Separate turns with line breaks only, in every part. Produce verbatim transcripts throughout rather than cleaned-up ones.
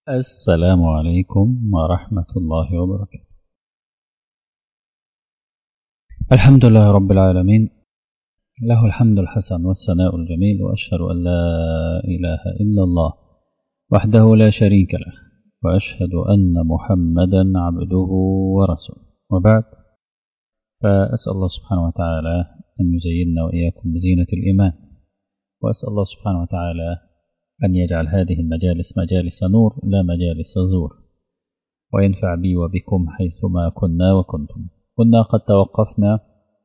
السلام عليكم ورحمة الله وبركاته. الحمد لله رب العالمين، له الحمد الحسن والثناء الجميل، وأشهد أن لا إله إلا الله وحده لا شريك له، وأشهد أن محمدا عبده ورسوله، وبعد، فأسأل الله سبحانه وتعالى أن يزيننا وإياكم بزينة الإيمان، وأسأل الله سبحانه وتعالى أن يجعل هذه المجالس مجالس نور لا مجالس زور، وينفع بي وبكم حيثما كنا وكنتم. كنا قد توقفنا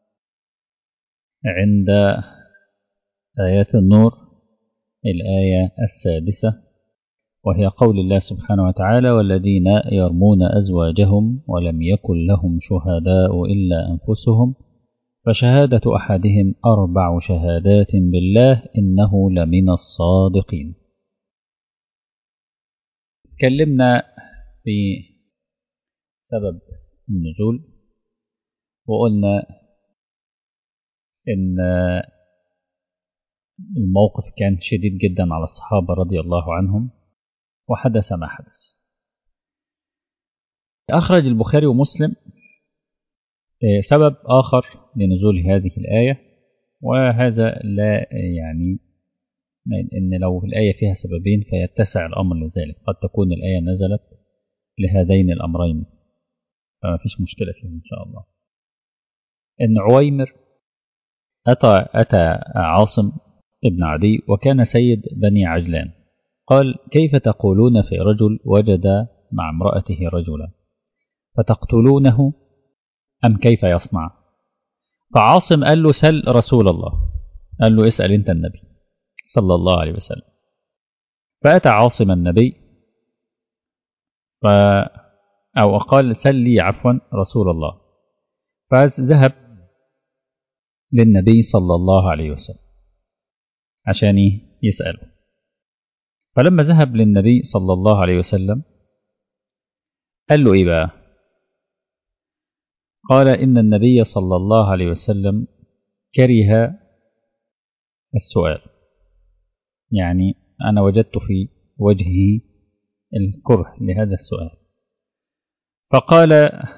عند آيات النور، الآية السادسة، وهي قول الله سبحانه وتعالى: والذين يرمون أزواجهم ولم يكن لهم شهداء إلا أنفسهم فشهادة أحدهم أربع شهادات بالله إنه لمن الصادقين. تكلمنا في سبب النزول، وقلنا إن الموقف كان شديد جدا على الصحابة رضي الله عنهم، وحدث ما حدث. أخرج البخاري ومسلم سبب آخر لنزول هذه الآية، وهذا لا يعني إن لو الآية فيها سببين فيتسع الأمر لذلك، قد تكون الآية نزلت لهذين الأمرين، فما فيش مشكلة فيه إن شاء الله. إن عويمر أتى, أتى عاصم ابن عدي وكان سيد بني عجلان، قال: كيف تقولون في رجل وجد مع امرأته رجلا فتقتلونه أم كيف يصنع؟ فعاصم قال له: سل رسول الله. قال له: اسأل انت النبي صلى الله عليه وسلم. فأتى عاصم النبي ف... أو قال: سل لي عفوا رسول الله. فذهب للنبي صلى الله عليه وسلم عشان يسأله. فلما ذهب للنبي صلى الله عليه وسلم قال له: إيه بقى؟ قال: إن النبي صلى الله عليه وسلم كره السؤال، يعني أنا وجدت في وجهه الكره لهذا السؤال. فقال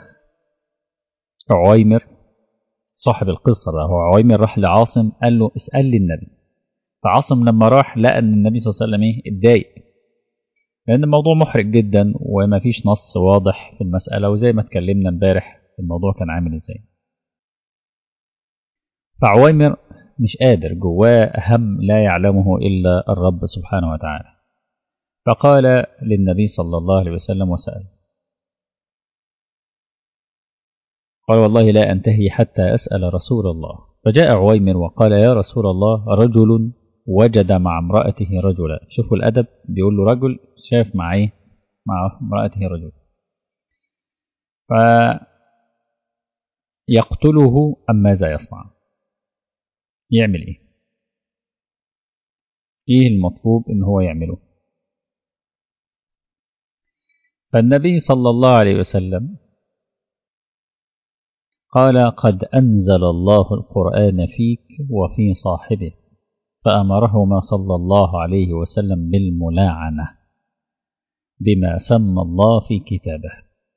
عويمر صاحب القصة بقى، هو عويمر راح لعاصم قال له: اسأل لي النبي. فعاصم لما راح لقى أن النبي صلى الله عليه وسلم إيه اتضايق، لأن الموضوع محرج جدا وما فيش نص واضح في المسألة، وزي ما اتكلمنا امبارح الموضوع كان عامل ازاي. فعويمر مش قادر، جواه هم لا يعلمه إلا الرب سبحانه وتعالى. فقال للنبي صلى الله عليه وسلم وسأل، قال: والله لا أنتهي حتى أسأل رسول الله. فجاء عويمر وقال: يا رسول الله، رجل وجد مع امرأته رجلا. شوفوا الأدب، بيقول له رجل شاف مع إيه؟ مع امرأته رجل. فيقتله أم ماذا يصنع؟ يعمل إيه؟ إيه المطلوب إن هو يعمله؟ فالنبي صلى الله عليه وسلم قال: قد أنزل الله القرآن فيك وفي صاحبه، فأمرهما صلى الله عليه وسلم بالملاعنة بما سمى الله في كتابه.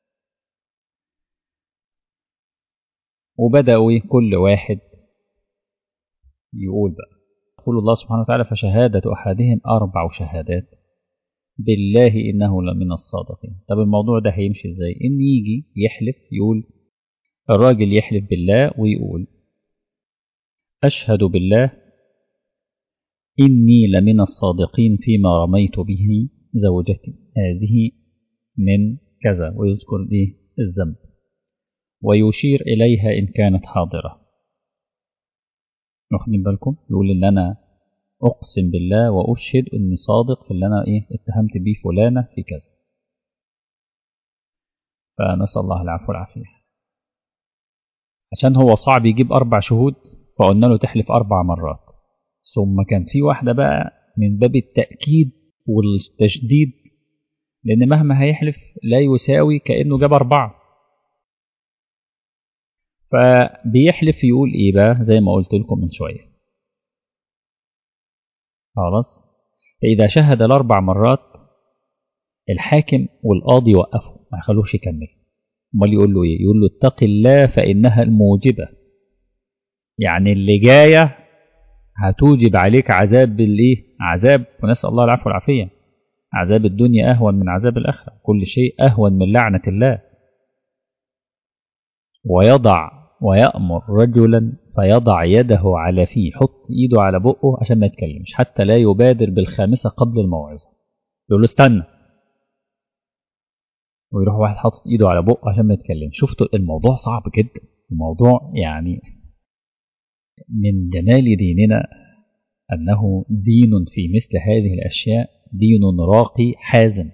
وبدأوا كل واحد يقول بقى، يقول الله سبحانه وتعالى: فشهادة أحدهم أربع شهادات بالله إنه لمن الصادقين. طب الموضوع ده هيمشي إزاي؟ إن يجي يحلف، يقول الراجل يحلف بالله ويقول: أشهد بالله إني لمن الصادقين فيما رميت به زوجتي هذه من كذا، ويذكر إيه الذنب، ويشير إليها إن كانت حاضرة. واخدين بالكم؟ يقول إن أنا أقسم بالله وأشهد إني صادق في اللي أنا إيه اتهمت بيه فلانة في كذا. فنسأل الله العفو والعافية. عشان هو صعب يجيب أربع شهود، فقلنا له تحلف أربع مرات. ثم كان في واحدة بقى من باب التأكيد والتشديد، لأن مهما هيحلف لا يساوي كأنه جاب أربعة. فبيحلف يقول إيه بقى؟ زي ما قلت لكم من شوية. خلاص، فإذا شهد الأربع مرات الحاكم والقاضي يوقفه ما يخلوش يكمل. امال يقول له ايه؟ يقول له اتق الله فانها الموجبه، يعني اللي جايه هتوجب عليك عذاب بالايه؟ عذاب، ونسال الله العفو والعافيه. عذاب الدنيا اهون من عذاب الاخره، كل شيء اهون من لعنه الله. ويضع ويأمر رجلا فيضع يده على فيه، يحط ايده على بقه عشان ما يتكلمش حتى لا يبادر بالخامسه قبل الموعظه. يقول له استنى، ويروح واحد حاطط ايده على بقه عشان ما يتكلمش. شفتوا الموضوع صعب جدا، الموضوع يعني من جمال ديننا أنه دين في مثل هذه الأشياء دين راقي حازم.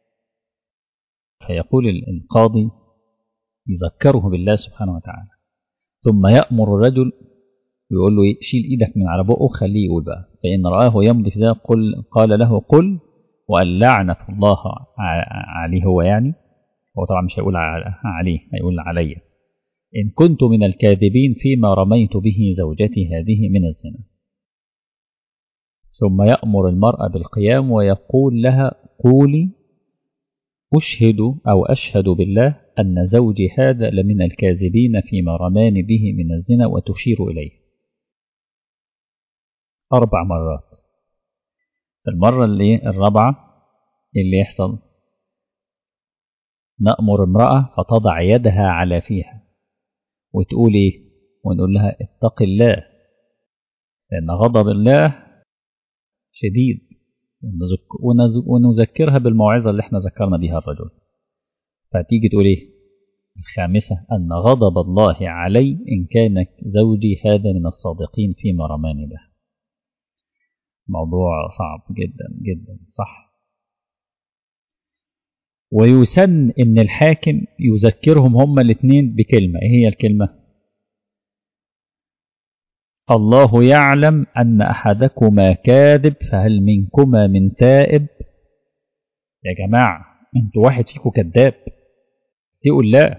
فيقول القاضي يذكره بالله سبحانه وتعالى، ثم يأمر الرجل ويقول له شيل إيدك من على بقه خليه يقول بقى، فإن رآه يمضي في ذلك قل قال له قل وألعنة الله عليه. هو يعني هو طبعا مش هيقول عليه، هيقول علي، إن كنت من الكاذبين فيما رميت به زوجتي هذه من الزنا. ثم يأمر المرأة بالقيام ويقول لها قولي أشهد أو أشهد بالله أن زوجي هذا لمن الكاذبين فيما رماني به من الزنا، وتشير إليه أربع مرات. المرة اللي الرابعة اللي يحصل نأمر امرأة فتضع يدها على فيها وتقول إيه؟ ونقول لها اتق الله لأن غضب الله شديد، ونذكرها بالموعظة اللي احنا ذكرنا بها الرجل. فتيجي تقول ايه الخامسة؟ أن غضب الله علي إن كان زوجي هذا من الصادقين فيما رماني به. موضوع صعب جدا جدا صح. ويسن إن الحاكم يذكرهم هما الاثنين بكلمة. ايه هي الكلمة؟ الله يعلم أن أحدكما كاذب فهل منكما من تائب. يا جماعة انتوا واحد فيكم كذاب، اتقوا الله،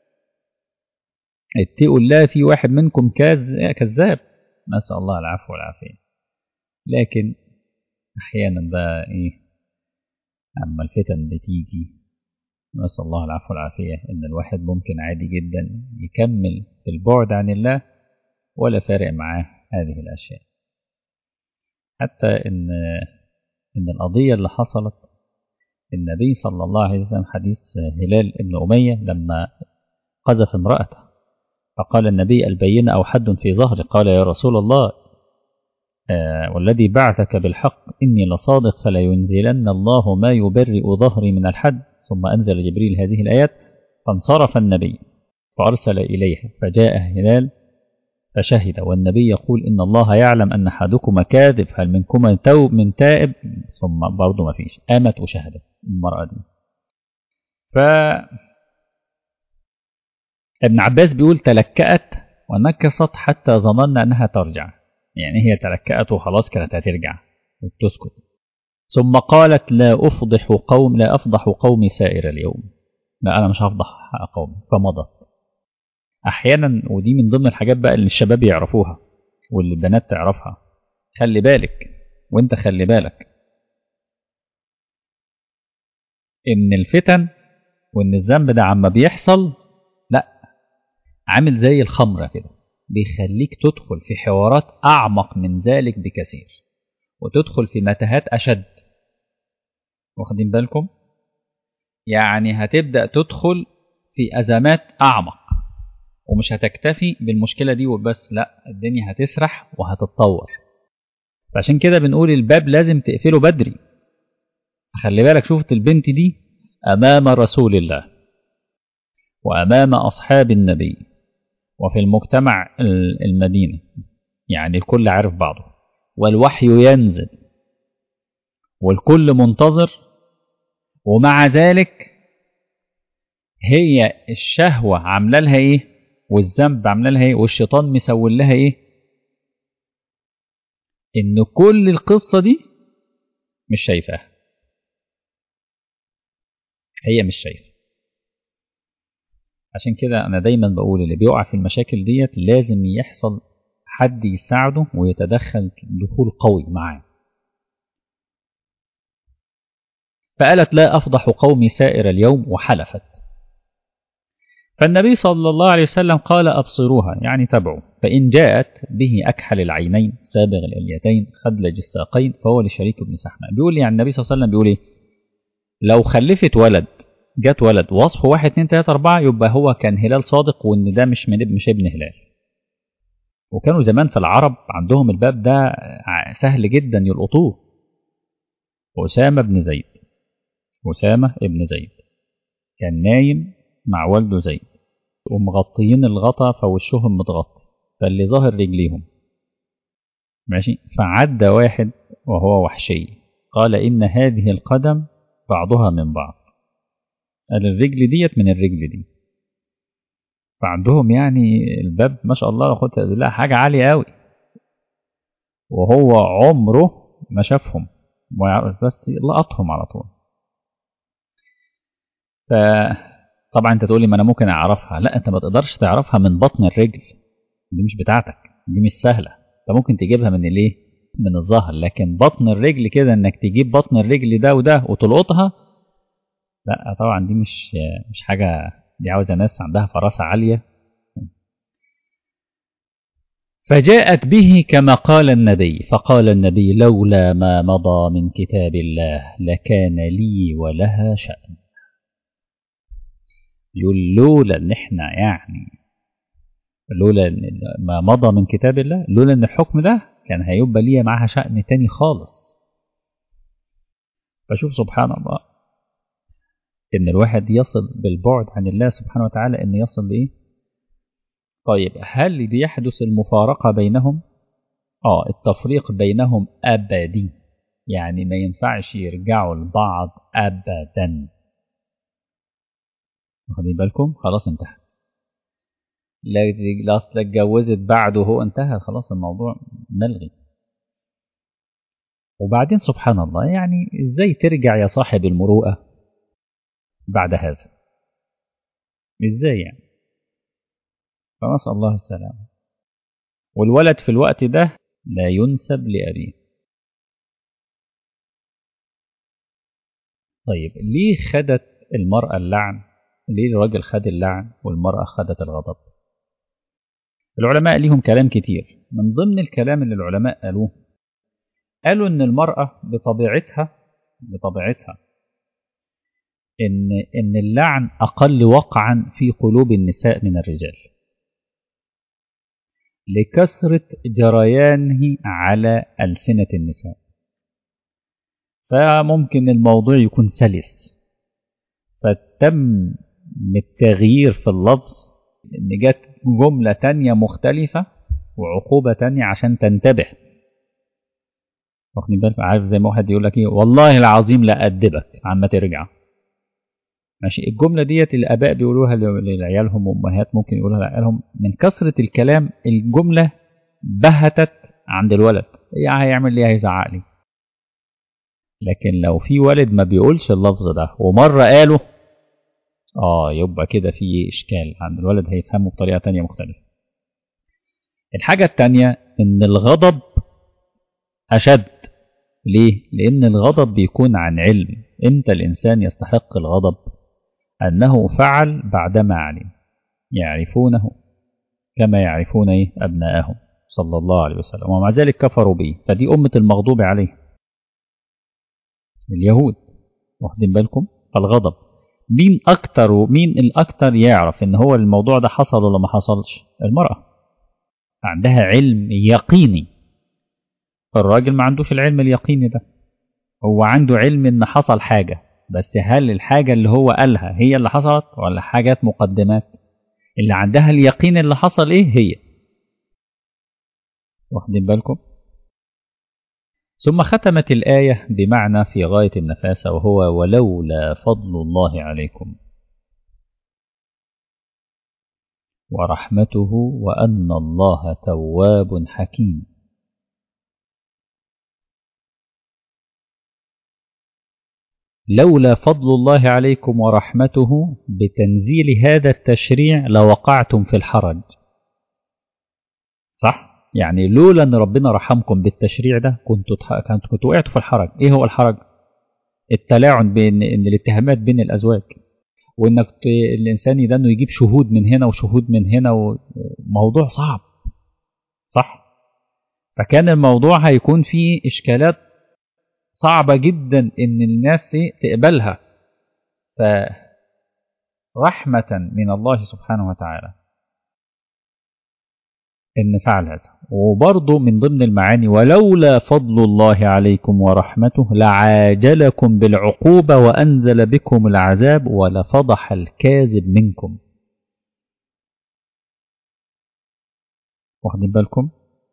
اتقوا الله، في واحد منكم كذاب، نسأل الله العفو والعافية. لكن أحيانا بقى إيه، أما الفتن بتيجي نسأل الله العفو والعافية، إن الواحد ممكن عادي جدا يكمل في البعد عن الله ولا فارق معاه هذه الأشياء. حتى إن إن القضية اللي حصلت النبي صلى الله عليه وسلم، حديث هلال ابن أمية لما قذف امرأته، فقال النبي البينة أو حد في ظهري؟ قال يا رسول الله آه والذي بعثك بالحق إني لصادق فلا ينزلن الله ما يبرئ ظهري من الحد. ثم أنزل جبريل هذه الآيات، فانصرف النبي فأرسل إليها فجاء هلال فشهد، والنبي يقول إن الله يعلم أن أحدكما كاذب هل منكما توب من تائب. ثم برضه ما فيش، قامت وشهدت المرأة دي. ف ابن عباس بيقول تلكأت ونكصت حتى ظننا أنها ترجع، يعني هي تلكأت وخلاص كانت هترجع وتسكت. ثم قالت لا أفضح قوم لا أفضح قومي سائر اليوم، لا أنا مش هفضح قومي، فمضت. أحيانا ودي من ضمن الحاجات بقى اللي الشباب يعرفوها واللي البنات تعرفها، خلي بالك وانت خلي بالك ان الفتن وان الذنب ده عما بيحصل لا عامل زي الخمرة كده، بيخليك تدخل في حوارات أعمق من ذلك بكثير وتدخل في متاهات أشد. واخدين بالكم؟ يعني هتبدأ تدخل في أزمات أعمق ومش هتكتفي بالمشكلة دي وبس، لا الدنيا هتسرح وهتتطور. فعشان كده بنقول الباب لازم تقفله بدري. خلي بالك، شفت البنت دي أمام رسول الله وأمام أصحاب النبي وفي المجتمع المدينة، يعني الكل عارف بعضه والوحي ينزل والكل منتظر، ومع ذلك هي الشهوة عامله لها ايه والذنب عامله لها ايه والشيطان مسول لها ايه، ان كل القصة دي مش شايفاها، هي مش شايفة. عشان كده انا دايما بقول اللي بيقع في المشاكل ديت لازم يحصل حد يساعده ويتدخل دخول قوي معاه. فقالت لا أفضح قومي سائر اليوم وحلفت. فالنبي صلى الله عليه وسلم قال أبصروها يعني تبعوا، فإن جاءت به أكحل العينين سابغ الإليتين خدلج الساقين فهو لشريك بن سحمة. بيقول يعني النبي صلى الله عليه وسلم بيقول إيه؟ لو خلفت ولد جت ولد وصفه واحد اتنين تلاتة أربعة يبقى هو كان هلال صادق، وإن ده مش من مش ابن هلال. وكانوا زمان في العرب عندهم الباب ده سهل جدا يلقطوه. أسامة بن زيد أسامة بن زيد كان نايم مع والده زيد ومغطيين الغطا فوشهم متغطي فاللي ظاهر رجليهم ماشي. فعدى واحد وهو وحشي قال إن هذه القدم بعضها من بعض، قال الرجل ديت من الرجل دي. فعندهم يعني الباب ما شاء الله خد لا حاجة عالية قوي، وهو عمره ما شافهم بس لقطهم على طول. فطبعا انت تقولي ما انا ممكن اعرفها، لا انت ما تقدرش تعرفها من بطن الرجل، دي مش بتاعتك، دي مش سهلة. انت ممكن تجيبها من الايه من الظهر، لكن بطن الرجل كده انك تجيب بطن الرجل ده وده وتلقطها لا طبعا دي مش مش حاجة، دي عاوزة ناس عندها فراسة عالية. فجاءت به كما قال النبي، فقال النبي لولا ما مضى من كتاب الله لكان لي ولها شأن. يقول لولا ان احنا يعني لولا ان ما مضى من كتاب الله، لولا ان الحكم ده كان هيبقى ليا معها شأن تاني خالص. فشوف سبحان الله ان الواحد يصل بالبعد عن الله سبحانه وتعالى ان يصل لايه. طيب هل بيحدث المفارقة بينهم؟ اه التفريق بينهم أبدي، يعني ما ينفعش يرجعوا لبعض أبدا. واخدين بالكم؟ خلاص انتهت. لا اصل اتجوزت بعده هو انتهى خلاص الموضوع ملغي. وبعدين سبحان الله يعني ازاي ترجع يا صاحب المروءة بعد هذا؟ ازاي يعني؟ فنسأل الله السلامة. والولد في الوقت ده لا ينسب لأبيه. طيب ليه خدت المرأة اللعن؟ ليه الراجل خد اللعن والمرأة خدت الغضب؟ العلماء ليهم كلام كتير. من ضمن الكلام اللي العلماء قالوه قالوا ان المرأة بطبيعتها بطبيعتها ان ان اللعن اقل وقعا في قلوب النساء من الرجال لكثرة جريانه على ألسنة النساء. فممكن الموضوع يكون سلس فتم التغيير في اللفظ ان جت جملة تانية مختلفة وعقوبة تانية عشان تنتبه. واخدين بالك؟ عارف زي ما واحد يقول لك ايه والله العظيم لا أدبك عما ترجع. ماشي. الجملة ديت الآباء بيقولوها لعيالهم وأمهات ممكن يقولوها لعيالهم من كثرة الكلام. الجملة بهتت عند الولد، يعني هيعمل ليه؟ هيزعق لي. لكن لو في والد ما بيقولش اللفظ ده ومرة قاله اه يبقى كده في إشكال عند الولد، هيفهمه بطريقة تانية مختلفة. الحاجة التانية إن الغضب أشد. ليه؟ لأن الغضب بيكون عن علم. إمتى الإنسان يستحق الغضب؟ أنه فعل بعدما علم. يعرفونه كما يعرفون إيه أبناءهم صلى الله عليه وسلم، ومع ذلك كفروا به. فدي أمة المغضوب عليه اليهود. واخدين بالكم؟ فالغضب مين أكتر ومين الأكتر يعرف إن هو الموضوع ده حصل ولا ما حصلش؟ المرأة عندها علم يقيني. الراجل ما عندوش العلم اليقيني ده، هو عنده علم إن حصل حاجة، بس هل الحاجة اللي هو قالها هي اللي حصلت ولا حاجات مقدمات؟ اللي عندها اليقين اللي حصل إيه هي. واخدين بالكم؟ ثم ختمت الآية بمعنى في غاية النفاسة، وهو ولولا فضل الله عليكم ورحمته وأن الله تواب حكيم. لولا فضل الله عليكم ورحمته بتنزيل هذا التشريع لوقعتم في الحرج. صح؟ يعني لولا أن ربنا رحمكم بالتشريع ده كنتوا كنتوا وقعتوا في الحرج. إيه هو الحرج؟ التلاعن بين إن الاتهامات بين الأزواج، وإنك ت... الإنسان ده إنه يجيب شهود من هنا وشهود من هنا، وموضوع صعب صح. فكان الموضوع هيكون فيه إشكالات صعبة جدا إن الناس تقبلها. فرحمة من الله سبحانه وتعالى إن فعل هذا. وبرضه من ضمن المعاني ولولا فضل الله عليكم ورحمته لعاجلكم بالعقوبة وأنزل بكم العذاب ولفضح الكاذب منكم. واخدين بالكم؟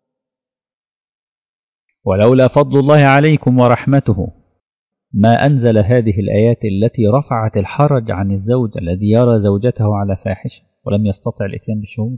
ولولا فضل الله عليكم ورحمته ما أنزل هذه الآيات التي رفعت الحرج عن الزوج الذي يرى زوجته على فاحشة ولم يستطع الإتيان بالشهود.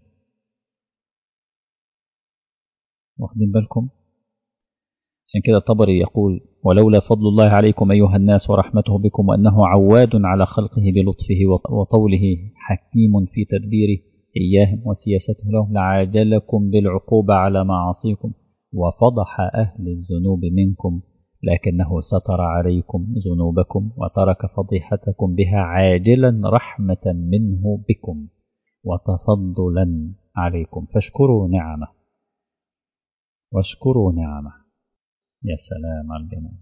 واخدين بالكم؟ عشان كده الطبري يقول ولولا فضل الله عليكم أيها الناس ورحمته بكم وأنه عواد على خلقه بلطفه وطوله حكيم في تدبيره إياهم وسياسته لهم لعاجلكم بالعقوبة على معاصيكم وفضح أهل الذنوب منكم لكنه ستر عليكم ذنوبكم وترك فضيحتكم بها عاجلا رحمة منه بكم وتفضلا عليكم فاشكروا نعمه واشكروا نعمه. يا سلام على الجمال.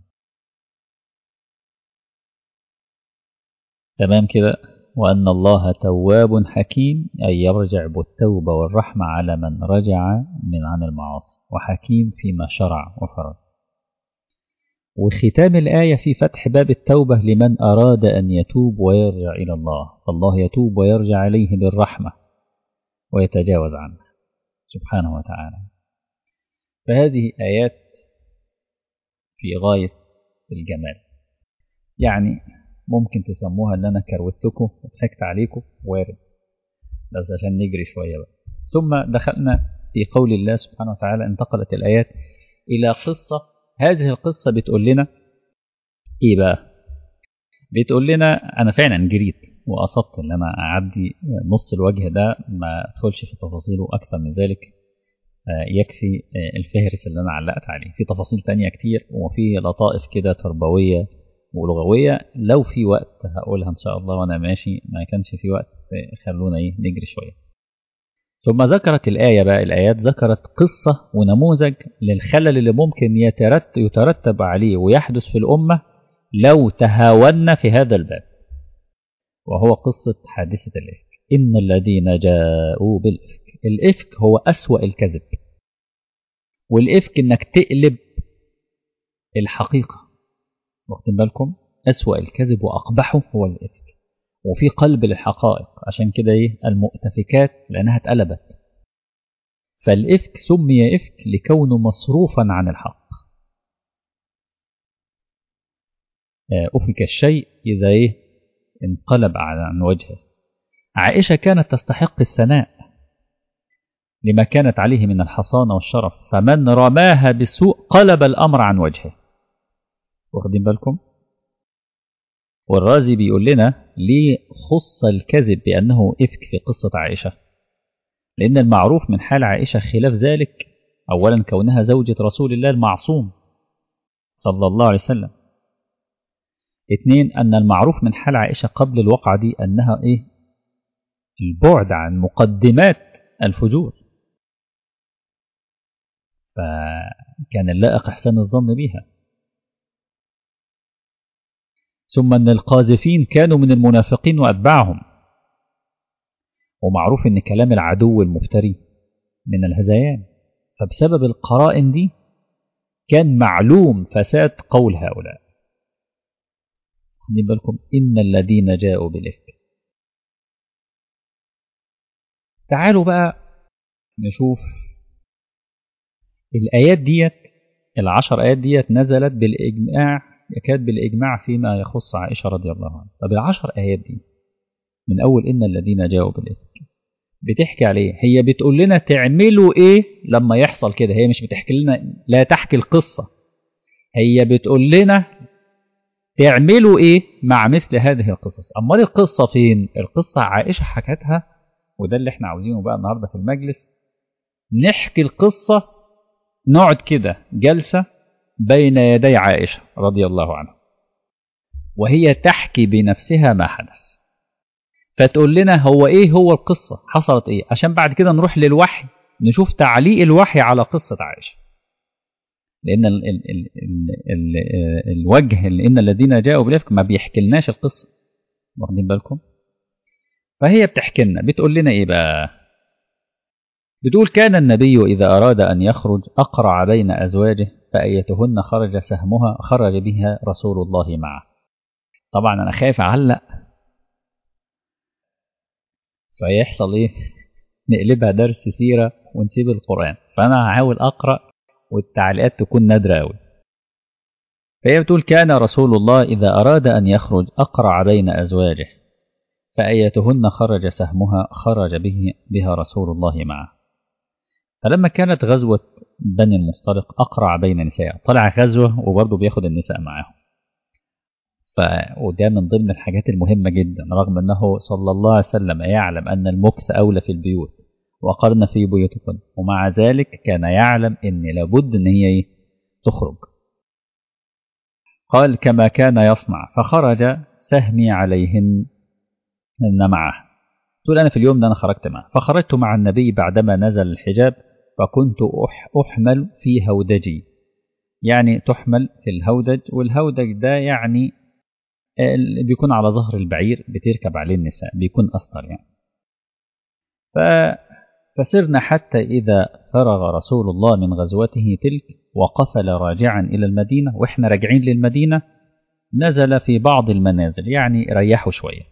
تمام كده. وأن الله تواب حكيم أي يرجع بالتوبة والرحمة على من رجع من عن المعاصي وحكيم فيما شرع وفرض. وختام الآية في فتح باب التوبة لمن أراد أن يتوب ويرجع إلى الله، فالله يتوب ويرجع عليه بالرحمة ويتجاوز عنه سبحانه وتعالى. فهذه آيات في غاية الجمال. يعني ممكن تسموها أن أنا كروتكم وضحكت عليكم، وارد، بس عشان نجري شوية بقى. ثم دخلنا في قول الله سبحانه وتعالى. انتقلت الآيات إلى قصة. هذه القصة بتقول لنا إيه بقى؟ بتقول لنا أنا فعلا جريت وأصبت أن أنا أعدي نص الوجه ده، ما أدخلش في تفاصيله أكثر من ذلك، يكفي الفهرس اللي أنا علقت عليه. في تفاصيل تانية كتير وفي لطائف كده تربوية ولغوية، لو في وقت هقولها إن شاء الله وأنا ماشي، ما كانش في وقت خلونا إيه نجري شوية. ثم ذكرت الآية بقى الآيات ذكرت قصة ونموذج للخلل اللي ممكن يترتب عليه ويحدث في الأمة لو تهاونا في هذا الباب، وهو قصة حادثة الإفك. إن الذين جاءوا بالإفك، الإفك هو أسوأ الكذب، والإفك إنك تقلب الحقيقة. واخدين بالكم؟ أسوأ الكذب وأقبحه هو الإفك، وفي قلب للحقائق. عشان كده إيه المؤتفكات لأنها اتقلبت. فالإفك سمي إفك لكونه مصروفا عن الحق. أفك الشيء إذا إيه انقلب عن وجهه. عائشة كانت تستحق الثناء لما كانت عليه من الحصانة والشرف، فمن رماها بالسوء قلب الأمر عن وجهه. واخدين بالكم؟ والرازي بيقول لنا ليه خص الكذب بأنه إفك في قصة عائشة؟ لأن المعروف من حال عائشة خلاف ذلك. أولا كونها زوجة رسول الله المعصوم صلى الله عليه وسلم. اثنين أن المعروف من حال عائشة قبل الوقعة دي أنها إيه البعد عن مقدمات الفجور، فكان اللائق إحسان الظن بها. ثم أن القاذفين كانوا من المنافقين وأتباعهم، ومعروف أن كلام العدو المفتري من الهذيان، فبسبب القرائن دي كان معلوم فساد قول هؤلاء. خلي بالكم إن الذين جاءوا بالإفك. تعالوا بقى نشوف الآيات ديت، العشر آيات ديت نزلت بالإجماع، يكاد بالإجماع فيما يخص عائشة رضي الله عنها. طب العشر آيات دي من أول إن الذين جاءوا بالإفك بتحكي عليه، هي بتقول لنا تعملوا إيه لما يحصل كده. هي مش بتحكي لنا، لا تحكي القصة، هي بتقول لنا تعملوا إيه مع مثل هذه القصص. أمال القصة فين؟ القصة عائشة حكتها، وده اللي احنا عاوزينه بقى النهاردة في المجلس، نحكي القصة، نقعد كده جلسة بين يدي عائشة رضي الله عنها. وهي تحكي بنفسها ما حدث، فتقول لنا هو إيه هو القصة، حصلت إيه، عشان بعد كده نروح للوحي نشوف تعليق الوحي على قصة عائشة. لأن ال ال ال ال ال الوجه اللي إن الذين جاءوا بالإفك ما بيحكي لناش القصة، واخدين بالكم؟ فهي بتحكي لنا، بتقول لنا إيه بقى؟ بتقول كان النبي إذا أراد أن يخرج أقرع بين أزواجه فأيتهن خرج سهمها خرج بها رسول الله معه. طبعا أنا خايف أعلق فيحصل إيه؟ نقلبها درس سيرة ونسيب القرآن، فأنا هحاول أقرأ والتعليقات تكون نادرة أوي. فهي بتقول كان رسول الله إذا أراد أن يخرج أقرع بين أزواجه فأيتهن خرج سهمها خرج به بها رسول الله معه. فلما كانت غزوة بني المصطلق أقرع بين نساء، طلع غزوة وبرضه بياخد النساء معاهم. ف... وده من ضمن الحاجات المهمة جدا، رغم أنه صلى الله عليه وسلم يعلم أن المكث أولى في البيوت وقرن في بيوتكم، ومع ذلك كان يعلم أن لابد أن هي تخرج. قال كما كان يصنع فخرج سهمي عليهن معه. تقول أنا في اليوم ده أنا خرجت معه، فخرجت مع النبي بعدما نزل الحجاب فكنت أحمل في هودجي، يعني تحمل في الهودج، والهودج ده يعني بيكون على ظهر البعير بتركب عليه النساء، بيكون أسطر يعني. ف... فسرنا حتى إذا فرغ رسول الله من غزوته تلك وقفل راجعا إلى المدينة، وإحنا راجعين للمدينة نزل في بعض المنازل يعني ريحوا شوية،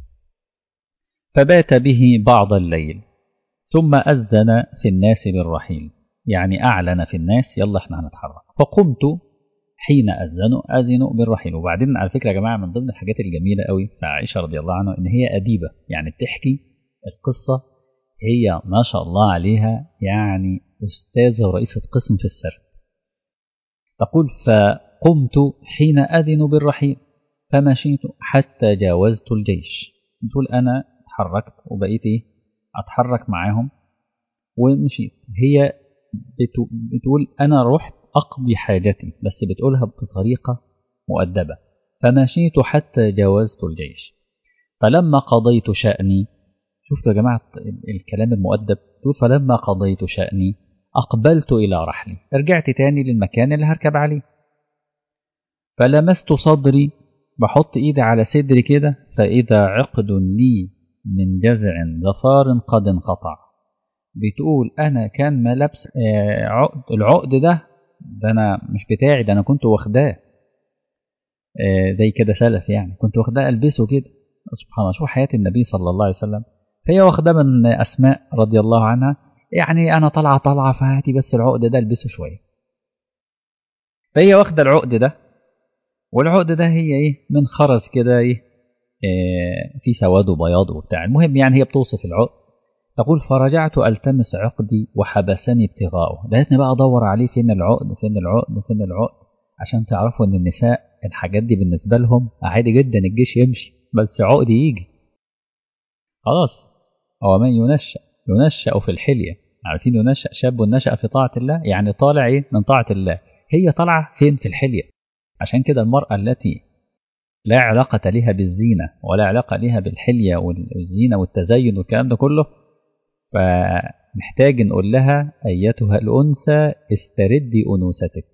فبات به بعض الليل ثم أذن في الناس بالرحيل، يعني أعلن في الناس يلا إحنا هنتحرك. فقمت حين أذنوا أذنوا بالرحيل. وبعدين على فكرة يا جماعة من ضمن الحاجات الجميلة قوي في عائشة رضي الله عنها إن هي أديبة، يعني بتحكي القصة هي ما شاء الله عليها يعني أستاذة ورئيسة قسم في السرد. تقول فقمت حين أذنوا بالرحيل فمشيت حتى جاوزت الجيش. تقول أنا اتحركت وبقيت إيه أتحرك معاهم ومشيت. هي بتقول أنا رحت أقضي حاجتي، بس بتقولها بطريقة مؤدبة. فمشيت حتى جاوزت الجيش فلما قضيت شأني، شفتوا يا جماعة الكلام المؤدب، تقول فلما قضيت شأني أقبلت إلى رحلي، رجعت تاني للمكان اللي هركب عليه. فلمست صدري، بحط إيدي على صدري كده، فإذا عقد لي من جزع ظفار قد انقطع. بتقول أنا كان ما لبس عقد، العقد ده ده أنا مش بتاعي، ده أنا كنت واخداه زي كده سلف، يعني كنت واخداه ألبسه كده. سبحان الله، شو حياة النبي صلى الله عليه وسلم. فهي واخداه من أسماء رضي الله عنها، يعني أنا طالعة طالعة فهاتي بس العقد ده ألبسه شوية. فهي واخدة العقد ده، والعقد ده هي إيه من خرز كده إيه, إيه في سواد وبياض وبتاع. المهم يعني هي بتوصف العقد. تقول فرجعت ألتمس عقدي وحبسني ابتغاؤه، لقيتني بقى أدور عليه فين العقد فين العقد فين العقد، عشان تعرفوا إن النساء الحاجات دي بالنسبة لهم عادي جدا، الجيش يمشي بس عقد يجي خلاص. هو من ينشأ ينشأ في الحلية، عارفين ينشأ شاب نشأ في طاعة الله، يعني طالع إيه من طاعة الله. هي طالعة فين؟ في الحلية. عشان كده المرأة التي لا علاقة لها بالزينة ولا علاقة لها بالحلية والزينة والتزين والكلام ده كله، فمحتاج نقول لها أيتها الأنثى استردي أنوثتك.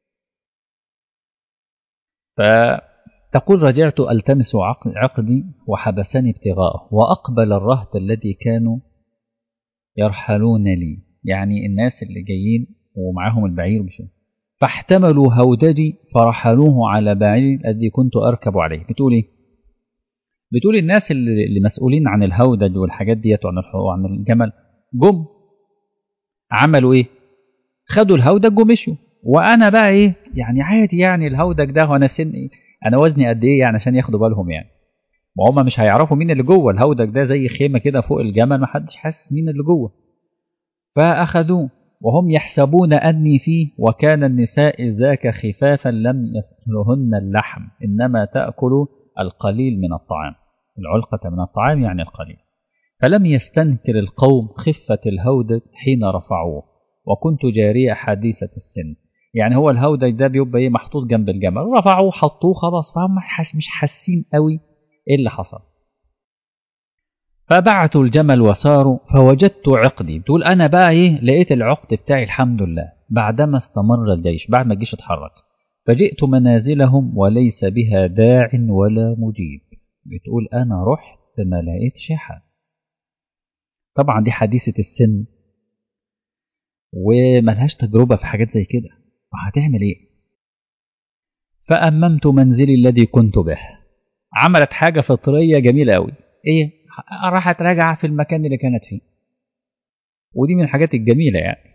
فتقول رجعت ألتمس عقدي وحبسني ابتغاءه وأقبل الرهط الذي كانوا يرحلون لي، يعني الناس اللي جايين ومعاهم البعير بشيء. فاحتملوا هودجي فرحلوه على بعير الذي كنت أركب عليه. بتقول إيه؟ بتقول الناس اللي مسؤولين عن الهودج والحاجات ديت وعن الجمل جم عملوا ايه؟ خدوا الهودج ومشوا، وانا بقى ايه يعني عادي، يعني الهودج ده وانا سن إيه؟ انا وزني قد ايه يعني عشان ياخدوا بالهم يعني، وهم مش هيعرفوا مين اللي جوه. الهودج ده زي خيمه كده فوق الجمل، ما حدش حاسس مين اللي جوه. فاخذوه وهم يحسبون اني فيه، وكان النساء ذاك خفافا لم يثقلهن اللحم، انما تاكل القليل من الطعام، العلقة من الطعام يعني القليل. فلم يستنكر القوم خفة الهودج حين رفعوه، وكنت جارية حديثة السن. يعني هو الهودج ده بيبقى ايه محطوط جنب الجمل، رفعوه حطوه خلاص، فهم مش حاسين قوي ايه اللي حصل. فبعتوا الجمل وساروا فوجدت عقدي، بتقول انا بقى ايه لقيت العقد بتاعي الحمد لله بعدما استمر الجيش، بعد ما الجيش اتحرك. فجئت منازلهم وليس بها داع ولا مجيب، بتقول انا رحت ما لقيتش حد. طبعا دي حديثة السن وملهاش تجربة في حاجات زي كده، وهتعمل ايه؟ فأممت منزلي الذي كنت به. عملت حاجة فطرية جميلة قوي، ايه؟ راحت راجعة في المكان اللي كانت فيه، ودي من الحاجات الجميلة يعني.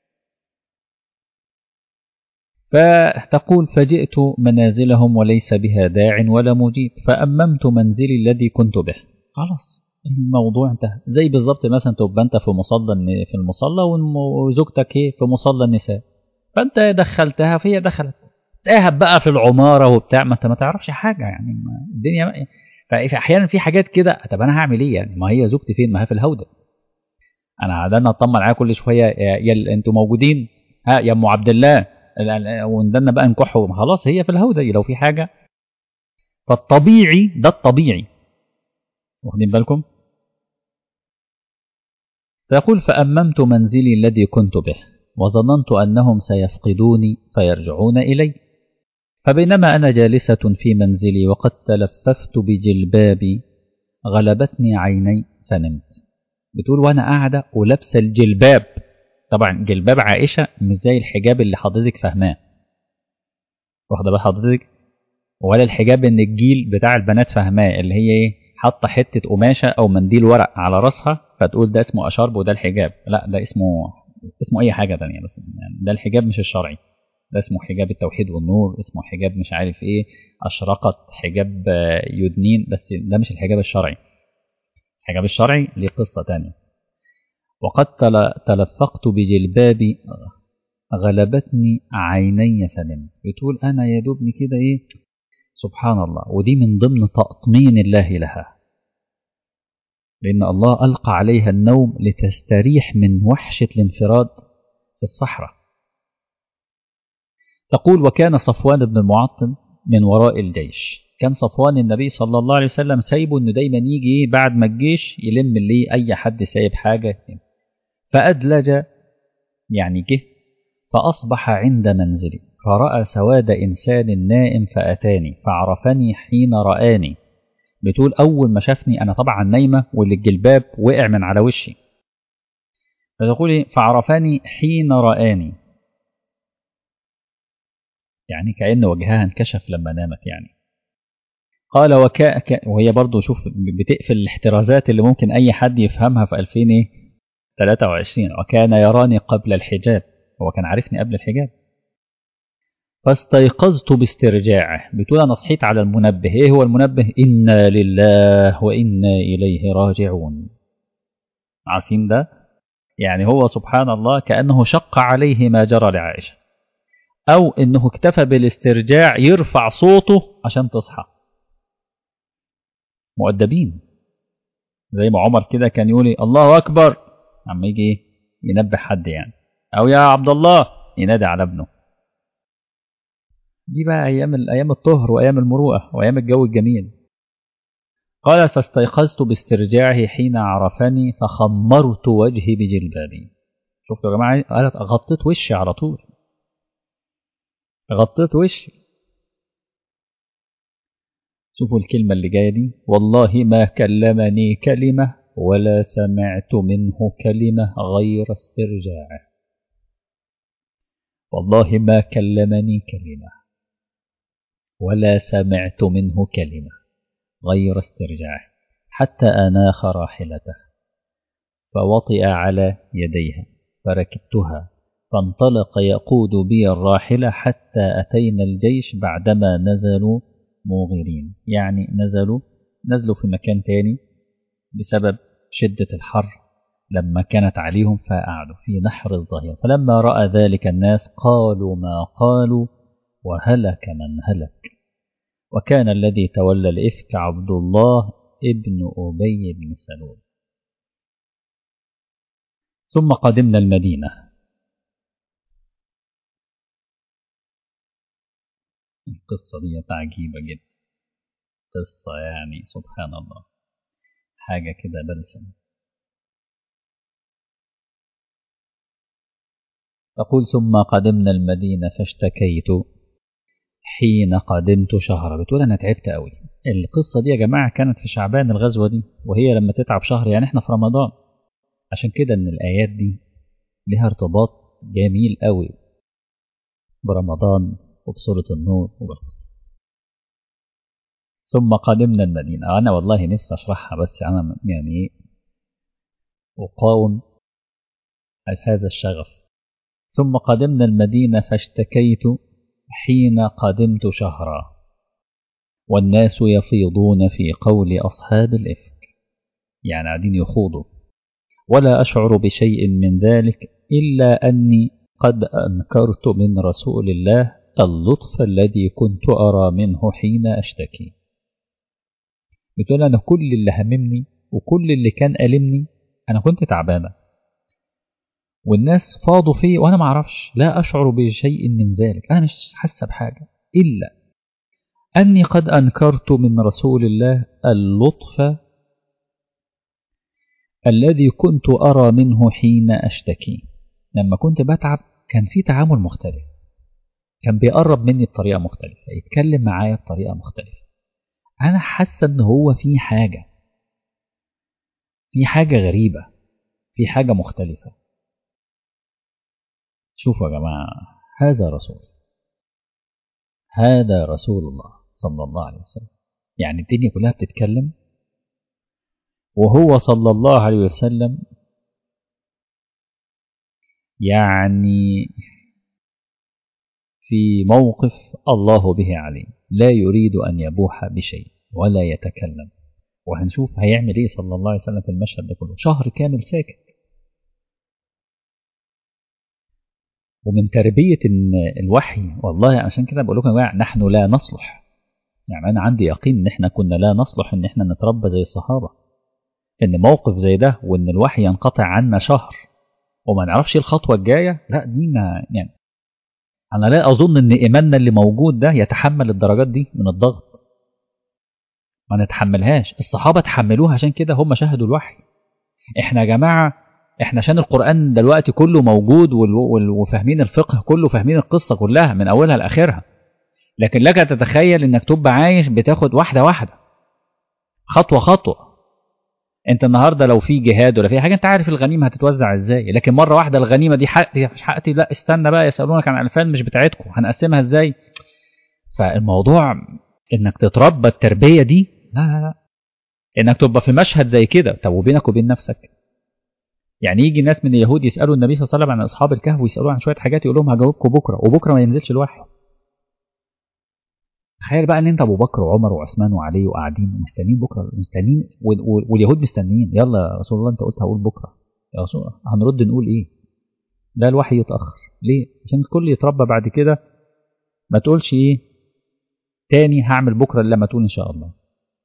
فتقول فجئت منازلهم وليس بها داع ولا مجيب، فأممت منزلي الذي كنت به. خلاص الموضوع انتهى. زي بالظبط مثلا تبقى انت في مصلى في المصلى وزوجتك ايه في مصلى النساء، فانت دخلتها فهي دخلت، تاهب بقى في العماره وبتاع، ما انت ما تعرفش حاجه يعني الدنيا. ففي احيانا في حاجات كده، طب انا هعمل ايه يعني؟ ما هي زوجتي فين؟ ما هي في الهودج. انا قعدنا اطمن عليها كل شويه، يا, يا انتوا موجودين؟ ها يا ام عبد الله، وندنا بقى نكحوا، خلاص هي في الهودج لو في حاجه. فالطبيعي ده الطبيعي، واخدين بالكم؟ فيقول فأممت منزلي الذي كنت به وظننت أنهم سيفقدوني فيرجعون إلي. فبينما أنا جالسة في منزلي وقد تلففت بجلبابي غلبتني عيني فنمت. بتقول وأنا قاعدة ولابسة الجلباب، طبعا جلباب عائشة مش زي الحجاب اللي حضرتك فاهماه، واخدة بال حضرتك؟ ولا الحجاب ان الجيل بتاع البنات فاهماه اللي هي ايه، حاطه حته قماشه او منديل ورق على راسها فتقول ده اسمه اشارب وده الحجاب. لا ده اسمه اسمه اي حاجه ثانيه، بس يعني ده الحجاب مش الشرعي، ده اسمه حجاب التوحيد والنور، اسمه حجاب مش عارف ايه، اشرقت حجاب يدنين، بس ده مش الحجاب الشرعي. الحجاب الشرعي ليه قصه ثانيه. وقد تلفقت بجلبابي غلبتني عيني فنمت. بتقول انا يا دوبني كده ايه، سبحان الله. ودي من ضمن تأطمين الله لها، لأن الله ألقى عليها النوم لتستريح من وحشة الانفراد في الصحراء. تقول وكان صفوان بن المعطل من وراء الجيش. كان صفوان النبي صلى الله عليه وسلم سايبه انه دايما يجي بعد ما الجيش يلم ليه اي حد سايب حاجة. فأدلج يعني جه فأصبح عند منزلي فرأى سواد إنسان نائم فأتاني فعرفني حين رآني. بتقول أول ما شافني أنا طبعا نايمة واللي الجلباب وقع من على وشي، فتقول فعرفني حين رآني، يعني كأن وجهها انكشف لما نامت يعني. قال وكا ك... وهي برضو شوف بتقفل الاحترازات اللي ممكن أي حد يفهمها في ألفين وثلاثة وعشرين. وكان يراني قبل الحجاب، هو كان عارفني قبل الحجاب. فاستيقظت باسترجاعه. بتقول أنا صحيت على المنبه. إيه هو المنبه؟ إنا لله وإنا إليه راجعون. عارفين ده؟ يعني هو سبحان الله كأنه شق عليه ما جرى لعائشة، أو إنه اكتفى بالاسترجاع يرفع صوته عشان تصحى. مؤدبين زي ما عمر كده كان يقول الله أكبر عم يجي ينبه حد يعني، أو يا عبد الله ينادي على ابنه. دي بقى أيام الأيام الطهر وأيام المروءة وأيام الجو الجميل. قال فاستيقظت باسترجاعه حين عرفني فخمرت وجهي بجلبابي. شفتوا يا جماعة؟ قالت غطيت وشي على طول، غطيت وشي. شوفوا الكلمة اللي جاية دي، والله ما كلمني كلمة ولا سمعت منه كلمة غير استرجاعه. والله ما كلمني كلمة ولا سمعت منه كلمة غير استرجاعه، حتى أناخ راحلته فوطئ على يديها فركبتها فانطلق يقود بي الراحلة حتى أتينا الجيش بعدما نزلوا موغرين، يعني نزلوا نزلوا في مكان تاني بسبب شدة الحر لما كانت عليهم، فقعدوا في نحر الظهيرة. فلما رأى ذلك الناس قالوا ما قالوا وهلك من هلك. وكان الذي تولى الإفك عبد الله ابن أبي بن سلول. ثم قدمنا المدينة. القصة دي عجيبة جدا، قصة يعني سبحان الله، حاجة كده بلسم. تقول ثم قدمنا المدينة فاشتكيت حين قدمت شهر. بتقول أنا تعبت قوي. القصة دي يا جماعة كانت في شعبان الغزوة دي، وهي لما تتعب شهر يعني احنا في رمضان. عشان كده ان الآيات دي لها ارتباط جميل قوي برمضان وبسورة النور وبالقصة. ثم قدمنا المدينة، أنا والله نفسي أشرحها بس أنا يعني أقاوم هذا الشغف. ثم قدمنا المدينة فاشتكيت حين قدمت شهرا والناس يفيضون في قول أصحاب الإفك، يعني قاعدين يخوضوا، ولا أشعر بشيء من ذلك إلا أني قد أنكرت من رسول الله اللطف الذي كنت أرى منه حين أشتكي. بتقول أنا كل اللي هممني وكل اللي كان ألمني أنا كنت تعبانة، والناس فاضوا فيه وأنا معرفش، لا أشعر بشيء من ذلك، أنا مش حاسة بحاجة إلا أني قد أنكرت من رسول الله اللطف الذي كنت أرى منه حين أشتكي. لما كنت بتعب كان في تعامل مختلف، كان بيقرب مني بطريقة مختلفة، يتكلم معايا بطريقة مختلفة. أنا حاسة إن هو في حاجة، في حاجة غريبة، في حاجة مختلفة. شوفوا يا جماعة، هذا رسول، هذا رسول الله صلى الله عليه وسلم. يعني الدنيا كلها بتتكلم وهو صلى الله عليه وسلم يعني في موقف الله به عليم، لا يريد أن يبوح بشيء ولا يتكلم. وهنشوف هيعمل إيه صلى الله عليه وسلم في المشهد ده كله، شهر كامل ساكت. ومن تربية الوحي، والله عشان كده بقول لكم يا جماعة نحن لا نصلح، يعني أنا عندي يقين إن إحنا كنا لا نصلح إن إحنا نتربى زي الصحابة. إن موقف زي ده وإن الوحي ينقطع عنا شهر وما نعرفش الخطوة الجاية، لا دي ما يعني أنا لا أظن إن إيماننا اللي موجود ده يتحمل الدرجات دي من الضغط، ما نتحملهاش. الصحابة تحملوها عشان كده هم شاهدوا الوحي. إحنا يا جماعة إحنا عشان القرآن دلوقتي كله موجود وفاهمين الفقه كله، فاهمين القصة كلها من أولها لآخرها، لكن لك تتخيل إنك تبقى عايش بتاخد واحدة واحدة، خطوة خطوة. انت النهارده لو في جهاد ولا في حاجه انت عارف الغنيمه هتتوزع ازاي، لكن مره واحده الغنيمه دي حقي مش حقتي، لا استنى بقى يسالونك عن الانفال مش بتاعتكم هنقسمها ازاي. فالموضوع انك تتربى التربيه دي، لا لا لا، انك تبقى في مشهد زي كده. طب وبينك وبين نفسك، يعني يجي ناس من اليهود يسالوا النبي صلى الله عليه وسلم عن اصحاب الكهف ويسالوه عن شويه حاجات، يقول لهم هجاوبكم بكره، وبكره ما ينزلش الوحي. تخيل بقى ان انت ابو بكر وعمر وعثمان وعلي وقاعدين مستنيين بكره، مستنيين واليهود مستنيين، يلا يا رسول الله انت قلت هقول بكره، يا رسول الله هنرد نقول ايه؟ ده الوحي يتاخر ليه؟ عشان الكل يتربى بعد كده، ما تقولش ايه تاني هعمل بكره الا ما تقول ان شاء الله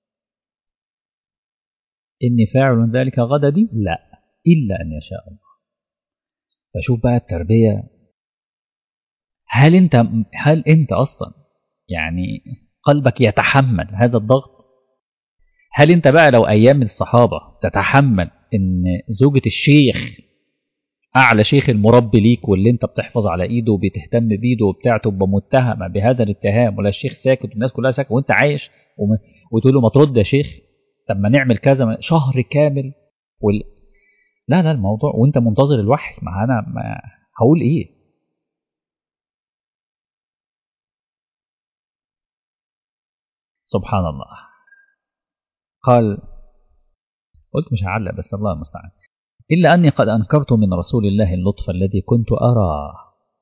اني فاعل ذلك غدا، دي لا الا ان يشاء الله. فشوف بقى التربيه، هل انت هل انت اصلا يعني قلبك يتحمل هذا الضغط؟ هل انت بقى لو ايام الصحابة تتحمل ان زوجة الشيخ اعلى شيخ المربي ليك واللي انت بتحفظ على ايده وبتهتم بيده وبتاع تبقى متهمة بهذا الاتهام، ولا الشيخ ساكت والناس كلها ساكت وانت عايش وتقول له ما ترد يا شيخ، طب ما نعمل كذا شهر كامل وال... لا لا الموضوع وانت منتظر الوحي، ما انا ما هقول ايه؟ سبحان الله. قال قلت مش هعلق بس الله المستعان، إلا أني قد أنكرت من رسول الله اللطف الذي كنت أرى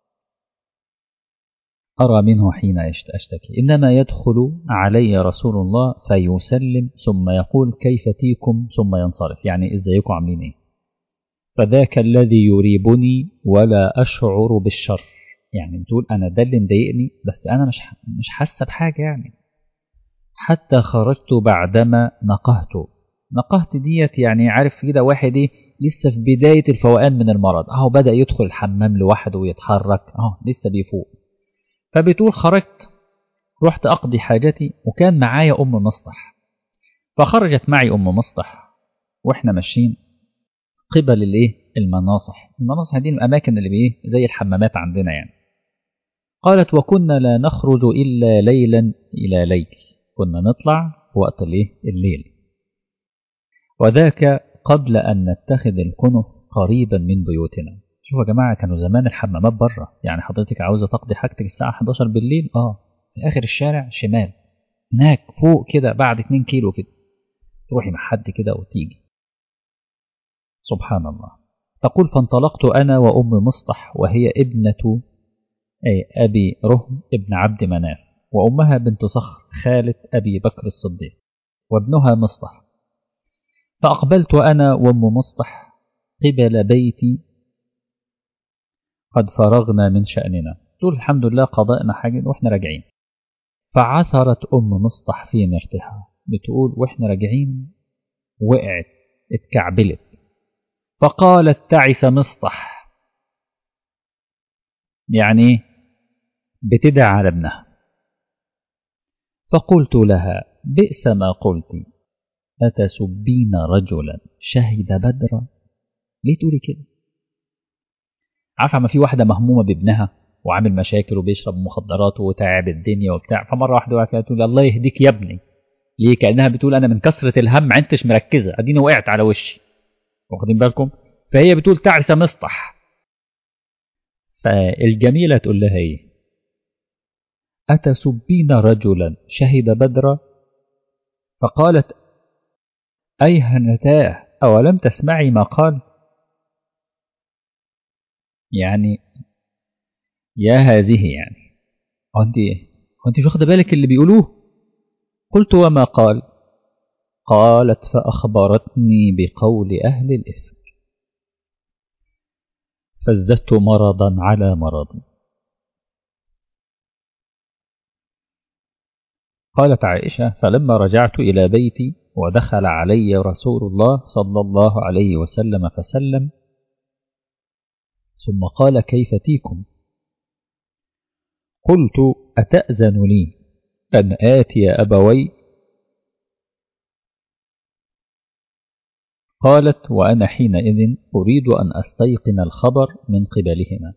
أرى منه حين أشتكي. إنما يدخل علي رسول الله فيسلم ثم يقول كيف تيكم ثم ينصرف، يعني إزايكم عاملين إيه، فذاك الذي يريبني ولا أشعر بالشر. يعني بتقول أنا ده اللي مضايقني بس أنا مش مش حاسة بحاجة يعني. حتى خرجت بعدما نقهت. نقهت ديت يعني عارف كده واحد ايه لسه في بداية الفوقان من المرض، اهو بدأ يدخل الحمام لوحده ويتحرك اهو لسه بيفوق. فبتقول خرجت رحت أقضي حاجتي وكان معايا أم مصطح، فخرجت معي أم مصطح وإحنا ماشيين قبل الإيه المناصح. المناصح دي الأماكن اللي بإيه زي الحمامات عندنا يعني. قالت وكنا لا نخرج إلا ليلا إلى ليل، كنا نطلع وقت الإيه الليل، وذاك قبل أن نتخذ الكنف قريبا من بيوتنا. شوفوا يا جماعة، كانوا زمان الحمامات بره، يعني حضرتك عاوزة تقضي حاجتك الساعة حداشر بالليل، اه في آخر الشارع شمال هناك فوق كده بعد اتنين كيلو كده، تروحي مع حد كده وتيجي. سبحان الله. تقول فانطلقت أنا وأم مصطح وهي ابنة أي أبي رهم ابن عبد مناف، وأمها بنت صخر خالة أبي بكر الصديق، وابنها مصطح. فأقبلت أنا وأم مصطح قبل بيتي قد فرغنا من شأننا، تقول الحمد لله قضائنا حاجة وإحنا راجعين. فعثرت أم مصطح في مرتها، بتقول وإحنا راجعين وقعت اتكعبلت، فقالت تعس مصطح، يعني بتدعى على ابنها. فقلت لها بئس ما قلت، أتسبين رجلا شهد بدرا؟ ليه تقولي كده؟ عارفة ما في واحدة مهمومة بابنها وعامل مشاكل وبيشرب مخدرات وتعب الدنيا وبتاع، فمرة واحدة واحدة تقول الله يهديك يا ابني، ليه؟ كأنها بتقول أنا من كثرة الهم ما انتش مركزة أديني وقعت على وشي، واخدين بالكم؟ فهي بتقول تعس مصطح. فالجميلة تقول لها ايه؟ أتسبين رجلا شهد بدرا؟ فقالت أيهنتاه أولم تسمعي ما قال؟ يعني يا هذه يعني أنت أنت مش واخدة بالك اللي بيقولوه؟ قلت وما قال؟ قالت فأخبرتني بقول أهل الإفك فازددت مرضا على مرض. قالت عائشة فلما رجعت إلى بيتي ودخل علي رسول الله صلى الله عليه وسلم فسلم، ثم قال كيف فيكم؟ قلت أتأذن لي أن آتي أبوي؟ قالت وأنا حينئذ أريد أن أستيقن الخبر من قبلهما.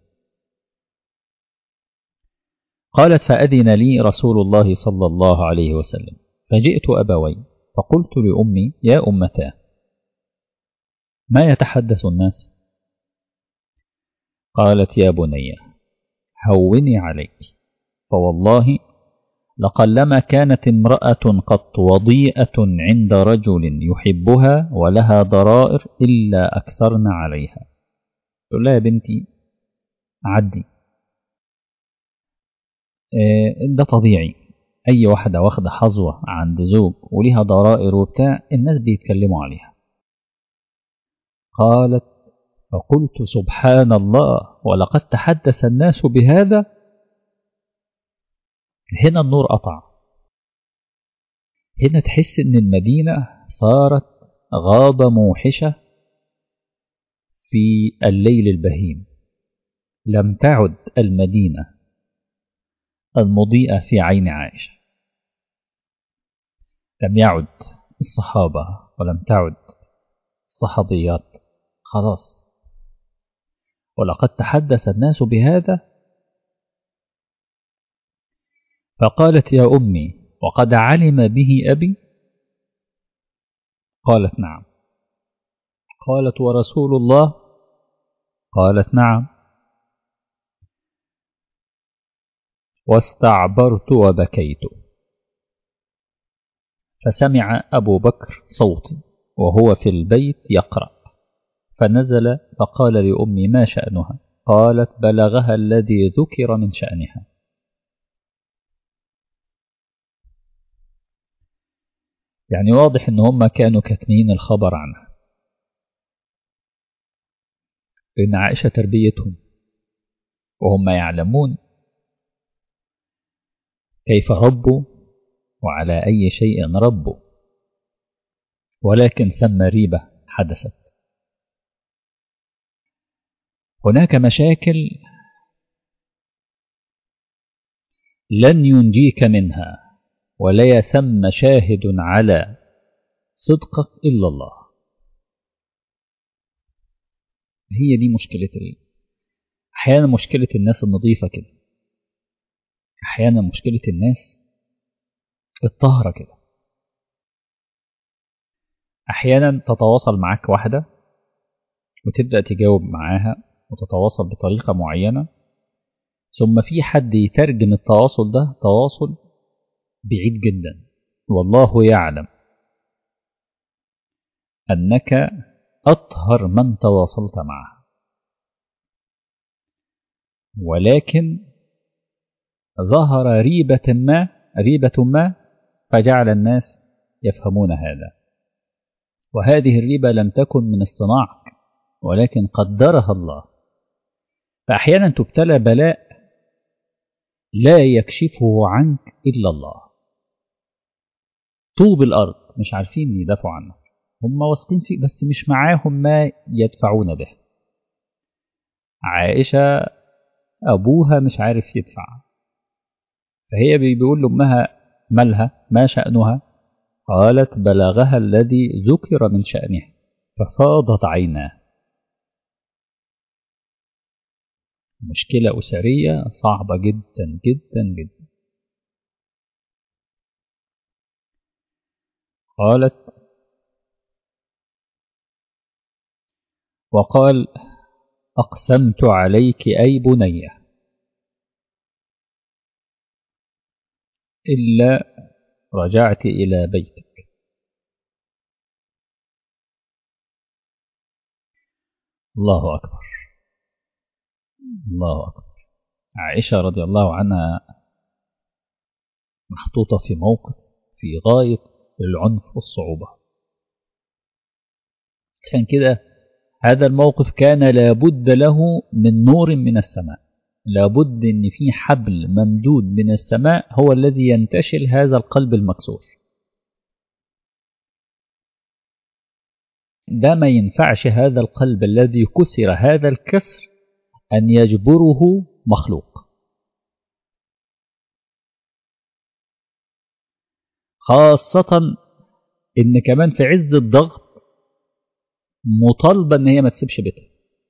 قالت فأذن لي رسول الله صلى الله عليه وسلم فجئت أبوي فقلت لأمي يا أمتاه ما يتحدث الناس؟ قالت يا بني هوني عليك، فوالله لقلما كانت امرأة قط وضيئة عند رجل يحبها ولها ضرائر إلا أكثرن عليها. تقول لها يا بنتي عدي، ده طبيعي، أي واحدة واخدة حظوة عند زوج وليها ضرائر وبتاع الناس بيتكلموا عليها. قالت فقلت سبحان الله ولقد تحدث الناس بهذا. هنا النور قطع، هنا تحس ان المدينة صارت غابة موحشة في الليل البهيم، لم تعد المدينة المضيئة في عين عائشة، لم يعد الصحابة ولم تعد الصحابيات، خلاص. ولقد تحدث الناس بهذا. فقالت يا أمي وقد علم به أبي؟ قالت نعم. قالت ورسول الله؟ قالت نعم. واستعبرت وبكيت، فسمع أبو بكر صوتي وهو في البيت يقرأ، فنزل فقال لأمي ما شأنها؟ قالت بلغها الذي ذكر من شأنها. يعني واضح ان هم كانوا كاتمين الخبر عنها، لأن عائشة تربيتهم وهم يعلمون كيف ربوا وعلى أي شيء ربوا، ولكن ثم ريبة حدثت. هناك مشاكل لن ينجيك منها، ولا ثم شاهد على صدقك إلا الله. هي دي مشكلة ال... أحيانا مشكلة الناس النظيفة كده، أحيانا مشكلة الناس الطاهرة كده. أحيانا تتواصل معك واحدة وتبدأ تجاوب معاها وتتواصل بطريقة معينة، ثم في حد يترجم التواصل ده تواصل بعيد جدا، والله يعلم أنك أطهر من تواصلت معه، ولكن ظهر ريبة ما ريبة ما فجعل الناس يفهمون هذا، وهذه الريبة لم تكن من اصطناعك ولكن قدرها الله. فأحيانا تبتلى بلاء لا يكشفه عنك إلا الله. طوب الأرض مش عارفين يدافعوا عنك، هم واثقين فيك بس مش معاهم ما يدفعون به. عائشة أبوها مش عارف يدفع، فهي بيقول لأمها مالها ما شأنها؟ قالت بلغها الذي ذكر من شأنه ففاضت عيناه. مشكلة أسرية صعبة جدا جدا جدا. قالت وقال أقسمت عليك أي بنية إلا رجعت إلى بيتك. الله أكبر الله أكبر. عائشة رضي الله عنها محطوطة في موقف في غاية العنف والصعوبة، عشان كده هذا الموقف كان لابد له من نور من السماء، لابد أن في حبل ممدود من السماء هو الذي ينتشل هذا القلب المكسور. ده ما ينفعش هذا القلب الذي كسر هذا الكسر أن يجبره مخلوق، خاصة إن كمان في عز الضغط مطالبة إن هي ما تسيبش بيتها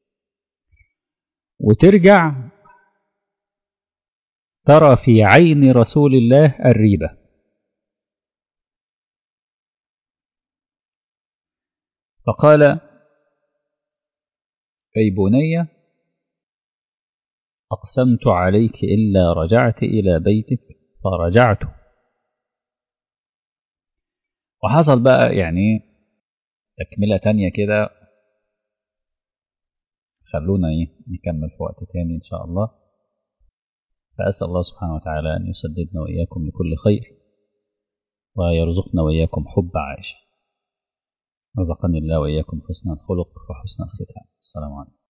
وترجع ترى في عين رسول الله الريبة. فقال أي بني أقسمت عليك إلا رجعت إلى بيتك فرجعت. وحصل بقى يعني تكملة تانية كده، خلونا إيه نكمل في وقت تاني إن شاء الله. فأسأل الله سبحانه وتعالى أن يسددنا وإياكم لكل خير ويرزقنا وإياكم حب عائشة. رزقني الله وإياكم حسن الخلق وحسن الختام. السلام عليكم.